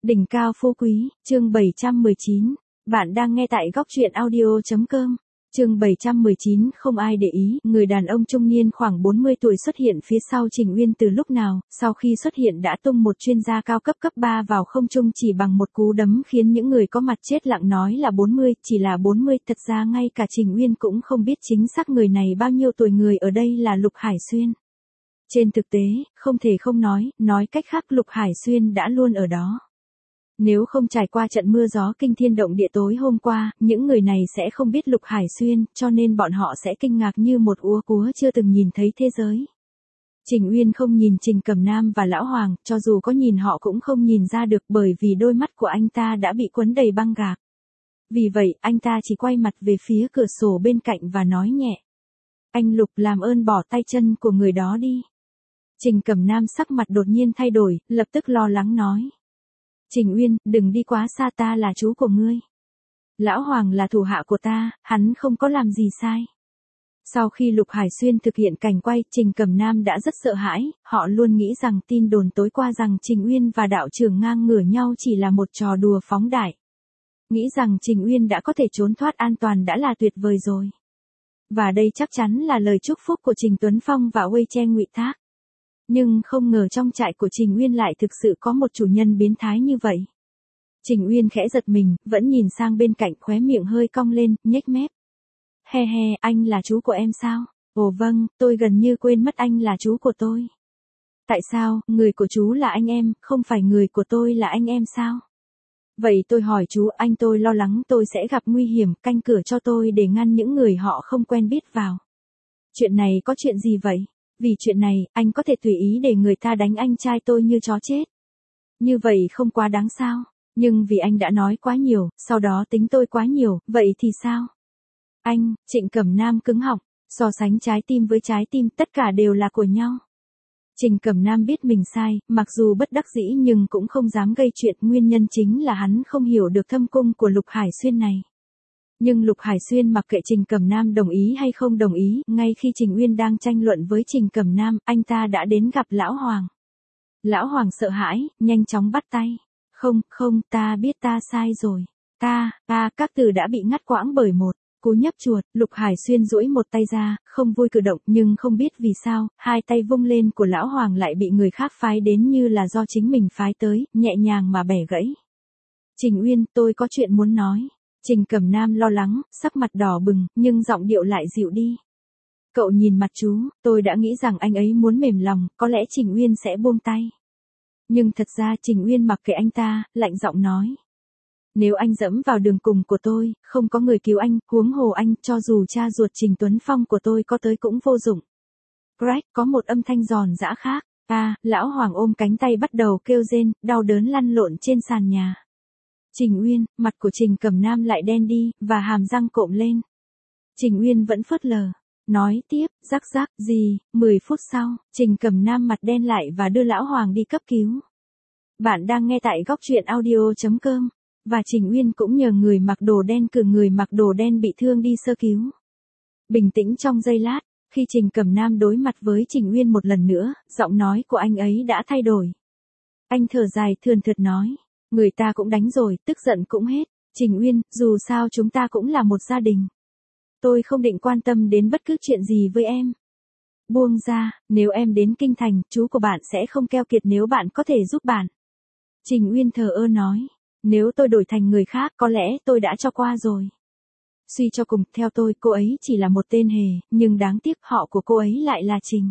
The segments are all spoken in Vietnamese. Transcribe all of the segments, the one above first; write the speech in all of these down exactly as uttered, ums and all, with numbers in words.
Đỉnh cao phú quý, chương bảy trăm mười chín. Bạn đang nghe tại góc truyện audio chấm com. Chương bảy trăm mười chín, không ai để ý, người đàn ông trung niên khoảng bốn mươi tuổi xuất hiện phía sau Trình Uyên từ lúc nào, sau khi xuất hiện đã tung một chuyên gia cao cấp cấp ba vào không trung chỉ bằng một cú đấm khiến những người có mặt chết lặng nói là bốn mươi, chỉ là bốn mươi, thật ra ngay cả Trình Uyên cũng không biết chính xác người này bao nhiêu tuổi, người ở đây là Lục Hải Xuyên. Trên thực tế, không thể không nói, nói cách khác Lục Hải Xuyên đã luôn ở đó. Nếu không trải qua trận mưa gió kinh thiên động địa tối hôm qua, những người này sẽ không biết Lục Hải Xuyên, cho nên bọn họ sẽ kinh ngạc như một úa cúa chưa từng nhìn thấy thế giới. Trình Uyên không nhìn Trình Cẩm Nam và Lão Hoàng, cho dù có nhìn họ cũng không nhìn ra được bởi vì đôi mắt của anh ta đã bị quấn đầy băng gạc. Vì vậy, anh ta chỉ quay mặt về phía cửa sổ bên cạnh và nói nhẹ. Anh Lục, làm ơn bỏ tay chân của người đó đi. Trình Cẩm Nam sắc mặt đột nhiên thay đổi, lập tức lo lắng nói. Trình Uyên, đừng đi quá xa, ta là chú của ngươi. Lão Hoàng là thủ hạ của ta, hắn không có làm gì sai. Sau khi Lục Hải Xuyên thực hiện cảnh quay, Trình Cẩm Nam đã rất sợ hãi, họ luôn nghĩ rằng tin đồn tối qua rằng Trình Uyên và đạo trưởng ngang ngửa nhau chỉ là một trò đùa phóng đại. Nghĩ rằng Trình Uyên đã có thể trốn thoát an toàn đã là tuyệt vời rồi. Và đây chắc chắn là lời chúc phúc của Trình Tuấn Phong và Wei Chen ngụy thác. Nhưng không ngờ trong trại của Trình Uyên lại thực sự có một chủ nhân biến thái như vậy. Trình Uyên khẽ giật mình, vẫn nhìn sang bên cạnh, khóe miệng hơi cong lên, nhếch mép. He he, anh là chú của em sao? Ồ vâng, tôi gần như quên mất anh là chú của tôi. Tại sao, người của chú là anh em, không phải người của tôi là anh em sao? Vậy tôi hỏi chú, anh tôi lo lắng tôi sẽ gặp nguy hiểm, canh cửa cho tôi để ngăn những người họ không quen biết vào. Chuyện này có chuyện gì vậy? Vì chuyện này, anh có thể tùy ý để người ta đánh anh trai tôi như chó chết. Như vậy không quá đáng sao? Nhưng vì anh đã nói quá nhiều, sau đó tính tôi quá nhiều, vậy thì sao? Anh, Trịnh Cẩm Nam cứng họng, so sánh trái tim với trái tim, tất cả đều là của nhau. Trình Cẩm Nam biết mình sai, mặc dù bất đắc dĩ nhưng cũng không dám gây chuyện, nguyên nhân chính là hắn không hiểu được thâm cung của Lục Hải Xuyên này. Nhưng Lục Hải Xuyên mặc kệ Trình Cẩm Nam đồng ý hay không đồng ý, ngay khi Trình Uyên đang tranh luận với Trình Cẩm Nam, anh ta đã đến gặp Lão Hoàng. Lão Hoàng sợ hãi, nhanh chóng bắt tay. Không, không, ta biết ta sai rồi. Ta, ta, các từ đã bị ngắt quãng bởi một cú nhấp chuột. Lục Hải Xuyên duỗi một tay ra, không vui cử động, nhưng không biết vì sao, hai tay vung lên của Lão Hoàng lại bị người khác phái đến như là do chính mình phái tới, nhẹ nhàng mà bẻ gãy. Trình Uyên, tôi có chuyện muốn nói. Trình Cẩm Nam lo lắng, sắc mặt đỏ bừng, nhưng giọng điệu lại dịu đi. Cậu nhìn mặt chú, tôi đã nghĩ rằng anh ấy muốn mềm lòng, có lẽ Trình Uyên sẽ buông tay. Nhưng thật ra Trình Uyên mặc kệ anh ta, lạnh giọng nói. Nếu anh dẫm vào đường cùng của tôi, không có người cứu anh, huống hồ anh, cho dù cha ruột Trình Tuấn Phong của tôi có tới cũng vô dụng. Crack, có một âm thanh giòn giã khác. À, Lão Hoàng ôm cánh tay bắt đầu kêu rên, đau đớn lăn lộn trên sàn nhà. Trình Uyên, mặt của Trình Cẩm Nam lại đen đi, và hàm răng cộm lên. Trình Uyên vẫn phớt lờ. Nói tiếp, rắc rắc, gì, mười phút sau, Trình Cẩm Nam mặt đen lại và đưa Lão Hoàng đi cấp cứu. Bạn đang nghe tại góc truyện audio chấm com. Và Trình Uyên cũng nhờ người mặc đồ đen cử người mặc đồ đen bị thương đi sơ cứu. Bình tĩnh trong giây lát, khi Trình Cẩm Nam đối mặt với Trình Uyên một lần nữa, giọng nói của anh ấy đã thay đổi. Anh thở dài thườn thượt nói. Người ta cũng đánh rồi, tức giận cũng hết. Trình Uyên, dù sao chúng ta cũng là một gia đình. Tôi không định quan tâm đến bất cứ chuyện gì với em. Buông ra, nếu em đến kinh thành, chú của bạn sẽ không keo kiệt nếu bạn có thể giúp bạn. Trình Uyên thờ ơ nói. Nếu tôi đổi thành người khác, có lẽ tôi đã cho qua rồi. Suy cho cùng, theo tôi, cô ấy chỉ là một tên hề, nhưng đáng tiếc họ của cô ấy lại là Trình.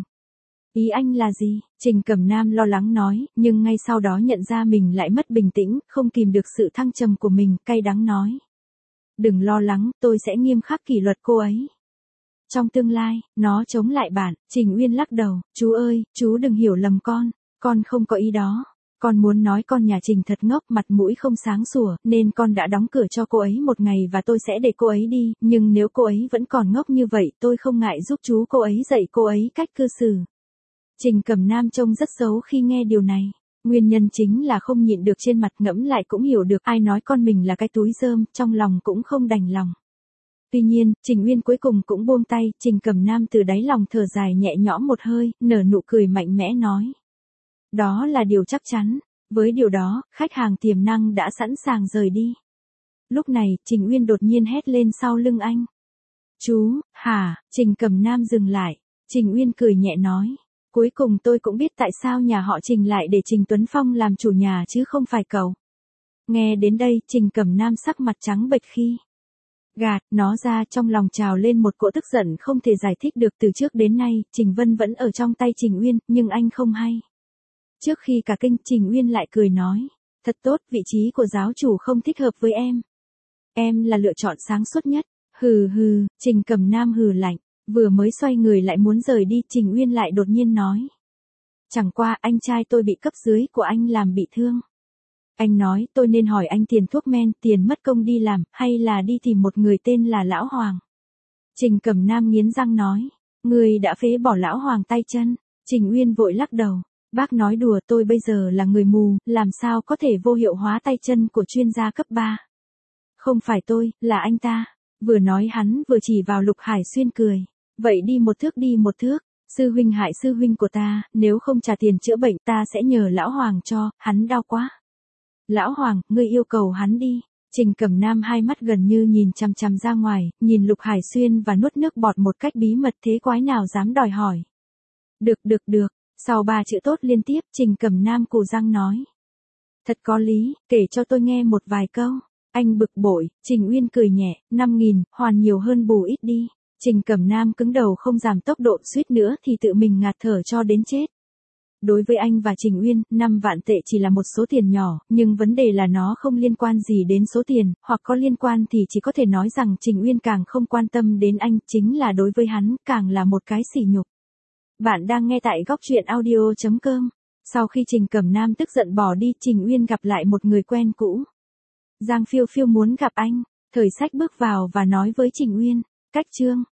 Ý anh là gì? Trình Cẩm Nam lo lắng nói, nhưng ngay sau đó nhận ra mình lại mất bình tĩnh, không kìm được sự thăng trầm của mình, cay đắng nói. Đừng lo lắng, tôi sẽ nghiêm khắc kỷ luật cô ấy. Trong tương lai, nó chống lại bạn. Trình Uyên lắc đầu, chú ơi, chú đừng hiểu lầm con, con không có ý đó. Con muốn nói con nhà Trình thật ngốc, mặt mũi không sáng sủa, nên con đã đóng cửa cho cô ấy một ngày và tôi sẽ để cô ấy đi, nhưng nếu cô ấy vẫn còn ngốc như vậy, tôi không ngại giúp chú cô ấy dạy cô ấy cách cư xử. Trình Cẩm Nam trông rất xấu khi nghe điều này. Nguyên nhân chính là không nhịn được, trên mặt ngẫm lại cũng hiểu được, ai nói con mình là cái túi rơm, trong lòng cũng không đành lòng. Tuy nhiên, Trình Uyên cuối cùng cũng buông tay, Trình Cẩm Nam từ đáy lòng thở dài nhẹ nhõm một hơi, nở nụ cười mạnh mẽ nói. Đó là điều chắc chắn. Với điều đó, khách hàng tiềm năng đã sẵn sàng rời đi. Lúc này, Trình Uyên đột nhiên hét lên sau lưng anh. Chú, hả? Trình Cẩm Nam dừng lại. Trình Uyên cười nhẹ nói. Cuối cùng tôi cũng biết tại sao nhà họ Trình lại để Trình Tuấn Phong làm chủ nhà chứ không phải cậu. Nghe đến đây, Trình Cẩm Nam sắc mặt trắng bệch khi gạt nó ra, trong lòng trào lên một cỗ tức giận không thể giải thích được. Từ trước đến nay, Trình Vân vẫn ở trong tay Trình Uyên, nhưng anh không hay. Trước khi cả kinh, Trình Uyên lại cười nói. Thật tốt, vị trí của giáo chủ không thích hợp với em. Em là lựa chọn sáng suốt nhất. Hừ hừ, Trình Cẩm Nam hừ lạnh. Vừa mới xoay người lại muốn rời đi, Trình Uyên lại đột nhiên nói. Chẳng qua anh trai tôi bị cấp dưới của anh làm bị thương. Anh nói tôi nên hỏi anh tiền thuốc men, tiền mất công đi làm, hay là đi tìm một người tên là Lão Hoàng. Trình Cẩm Nam nghiến răng nói. Người đã phế bỏ Lão Hoàng tay chân. Trình Uyên vội lắc đầu. Bác nói đùa, tôi bây giờ là người mù, làm sao có thể vô hiệu hóa tay chân của chuyên gia cấp ba. Không phải tôi, là anh ta. Vừa nói hắn vừa chỉ vào Lục Hải Xuyên cười. Vậy đi một thước đi một thước, sư huynh hại sư huynh của ta, nếu không trả tiền chữa bệnh ta sẽ nhờ Lão Hoàng cho, hắn đau quá. Lão Hoàng, ngươi yêu cầu hắn đi. Trình Cẩm Nam hai mắt gần như nhìn chằm chằm ra ngoài, nhìn Lục Hải Xuyên và nuốt nước bọt một cách bí mật, thế quái nào dám đòi hỏi. Được được được, sau ba chữ tốt liên tiếp, Trình Cẩm Nam cù răng nói. Thật có lý, kể cho tôi nghe một vài câu. Anh bực bội, Trình Uyên cười nhẹ, năm nghìn, hoàn nhiều hơn bù ít đi. Trình Cẩm Nam cứng đầu không giảm tốc độ, suýt nữa thì tự mình ngạt thở cho đến chết. Đối với anh và Trình Uyên, năm vạn tệ chỉ là một số tiền nhỏ, nhưng vấn đề là nó không liên quan gì đến số tiền, hoặc có liên quan thì chỉ có thể nói rằng Trình Uyên càng không quan tâm đến anh, chính là đối với hắn, càng là một cái sỉ nhục. Bạn đang nghe tại góc truyện audio chấm com. Sau khi Trình Cẩm Nam tức giận bỏ đi, Trình Uyên gặp lại một người quen cũ. Giang Phiêu Phiêu muốn gặp anh. Thời Sách bước vào và nói với Trình Uyên. Cách chương.